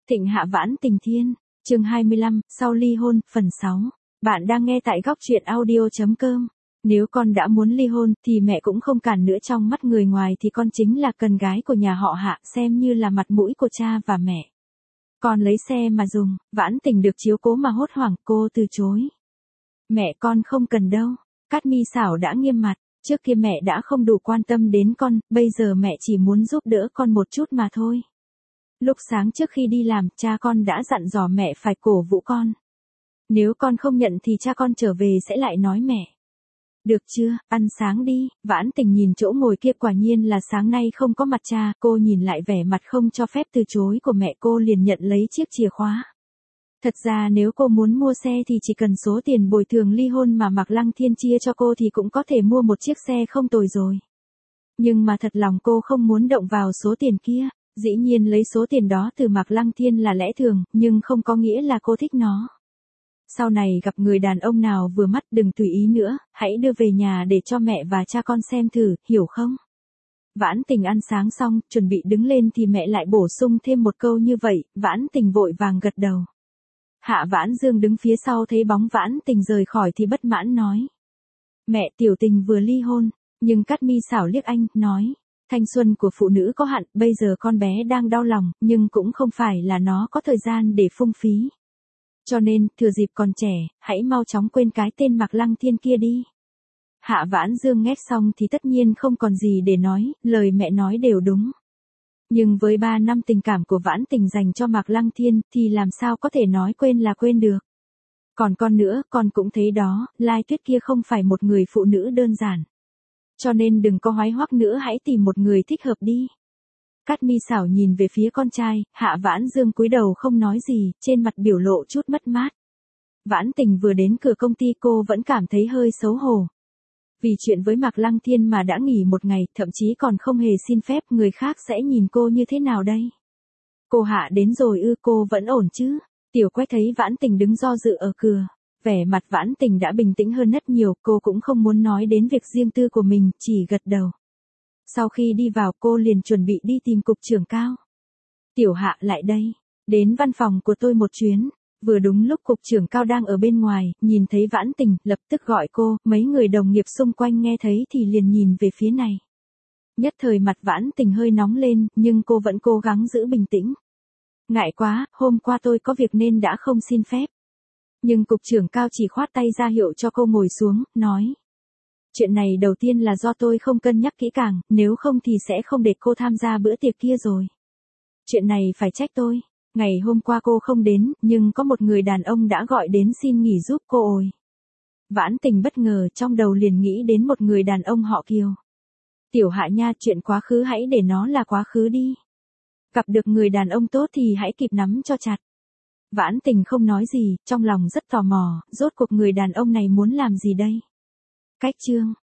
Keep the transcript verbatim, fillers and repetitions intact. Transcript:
Thịnh Hạ Vãn Tình Thiên, chương hai mươi lăm, sau ly hôn, phần sáu. Bạn đang nghe tại góc truyện audio chấm com. Nếu con đã muốn ly hôn thì mẹ cũng không cản nữa, trong mắt người ngoài thì con chính là cần gái của nhà họ Hạ, xem như là mặt mũi của cha và mẹ. Con lấy xe mà dùng. Vãn Tình được chiếu cố mà hốt hoảng, cô từ chối. Mẹ con không cần đâu. Cát Mi Xảo đã nghiêm mặt. Trước kia mẹ đã không đủ quan tâm đến con, bây giờ mẹ chỉ muốn giúp đỡ con một chút mà thôi. Lúc sáng trước khi đi làm, cha con đã dặn dò mẹ phải cổ vũ con. Nếu con không nhận thì cha con trở về sẽ lại nói mẹ. Được chưa, ăn sáng đi. Vãn Tình nhìn chỗ ngồi kia, quả nhiên là sáng nay không có mặt cha, cô nhìn lại vẻ mặt không cho phép từ chối của mẹ, cô liền nhận lấy chiếc chìa khóa. Thật ra nếu cô muốn mua xe thì chỉ cần số tiền bồi thường ly hôn mà Mạc Lăng Thiên chia cho cô thì cũng có thể mua một chiếc xe không tồi rồi. Nhưng mà thật lòng cô không muốn động vào số tiền kia. Dĩ nhiên lấy số tiền đó từ Mạc Lăng Thiên là lẽ thường, nhưng không có nghĩa là cô thích nó. Sau này gặp người đàn ông nào vừa mắt đừng tùy ý nữa, hãy đưa về nhà để cho mẹ và cha con xem thử, hiểu không? Vãn Tình ăn sáng xong, chuẩn bị đứng lên thì mẹ lại bổ sung thêm một câu như vậy, Vãn Tình vội vàng gật đầu. Hạ Vãn Dương đứng phía sau thấy bóng Vãn Tình rời khỏi thì bất mãn nói. Mẹ, Tiểu Tình vừa ly hôn, nhưng Cát Mi Xảo liếc anh, nói. Thanh xuân của phụ nữ có hạn, bây giờ con bé đang đau lòng, nhưng cũng không phải là nó có thời gian để phung phí. Cho nên, thừa dịp còn trẻ, hãy mau chóng quên cái tên Mạc Lăng Thiên kia đi. Hạ Vãn Dương nghe xong thì tất nhiên không còn gì để nói, lời mẹ nói đều đúng. Nhưng với ba năm tình cảm của Vãn Tình dành cho Mạc Lăng Thiên thì làm sao có thể nói quên là quên được. Còn con nữa, con cũng thấy đó, Lai Tuyết kia không phải một người phụ nữ đơn giản. Cho nên đừng có hoái hoắc nữa, hãy tìm một người thích hợp đi. Cát Mi Xảo nhìn về phía con trai, Hạ Vãn Dương cúi đầu không nói gì, trên mặt biểu lộ chút mất mát. Vãn Tình vừa đến cửa công ty cô vẫn cảm thấy hơi xấu hổ. Vì chuyện với Mạc Lăng Thiên mà đã nghỉ một ngày, thậm chí còn không hề xin phép, người khác sẽ nhìn cô như thế nào đây? Cô Hạ đến rồi ư? Cô vẫn ổn chứ? Tiểu Quách thấy Vãn Tình đứng do dự ở cửa. Vẻ mặt Vãn Tình đã bình tĩnh hơn rất nhiều, cô cũng không muốn nói đến việc riêng tư của mình, chỉ gật đầu. Sau khi đi vào cô liền chuẩn bị đi tìm cục trưởng Cao. Tiểu Hạ lại đây, đến văn phòng của tôi một chuyến. Vừa đúng lúc cục trưởng Cao đang ở bên ngoài, nhìn thấy Vãn Tình, lập tức gọi cô, mấy người đồng nghiệp xung quanh nghe thấy thì liền nhìn về phía này. Nhất thời mặt Vãn Tình hơi nóng lên, nhưng cô vẫn cố gắng giữ bình tĩnh. Ngại quá, hôm qua tôi có việc nên đã không xin phép. Nhưng cục trưởng Cao chỉ khoát tay ra hiệu cho cô ngồi xuống, nói. Chuyện này đầu tiên là do tôi không cân nhắc kỹ càng, nếu không thì sẽ không để cô tham gia bữa tiệc kia rồi. Chuyện này phải trách tôi. Ngày hôm qua cô không đến, nhưng có một người đàn ông đã gọi đến xin nghỉ giúp cô ồi. Vãn Tình bất ngờ, trong đầu liền nghĩ đến một người đàn ông họ Kiều. Tiểu Hạ nha, chuyện quá khứ hãy để nó là quá khứ đi. Gặp được người đàn ông tốt thì hãy kịp nắm cho chặt. Vãn Tình không nói gì, trong lòng rất tò mò, rốt cuộc người đàn ông này muốn làm gì đây? Cách chương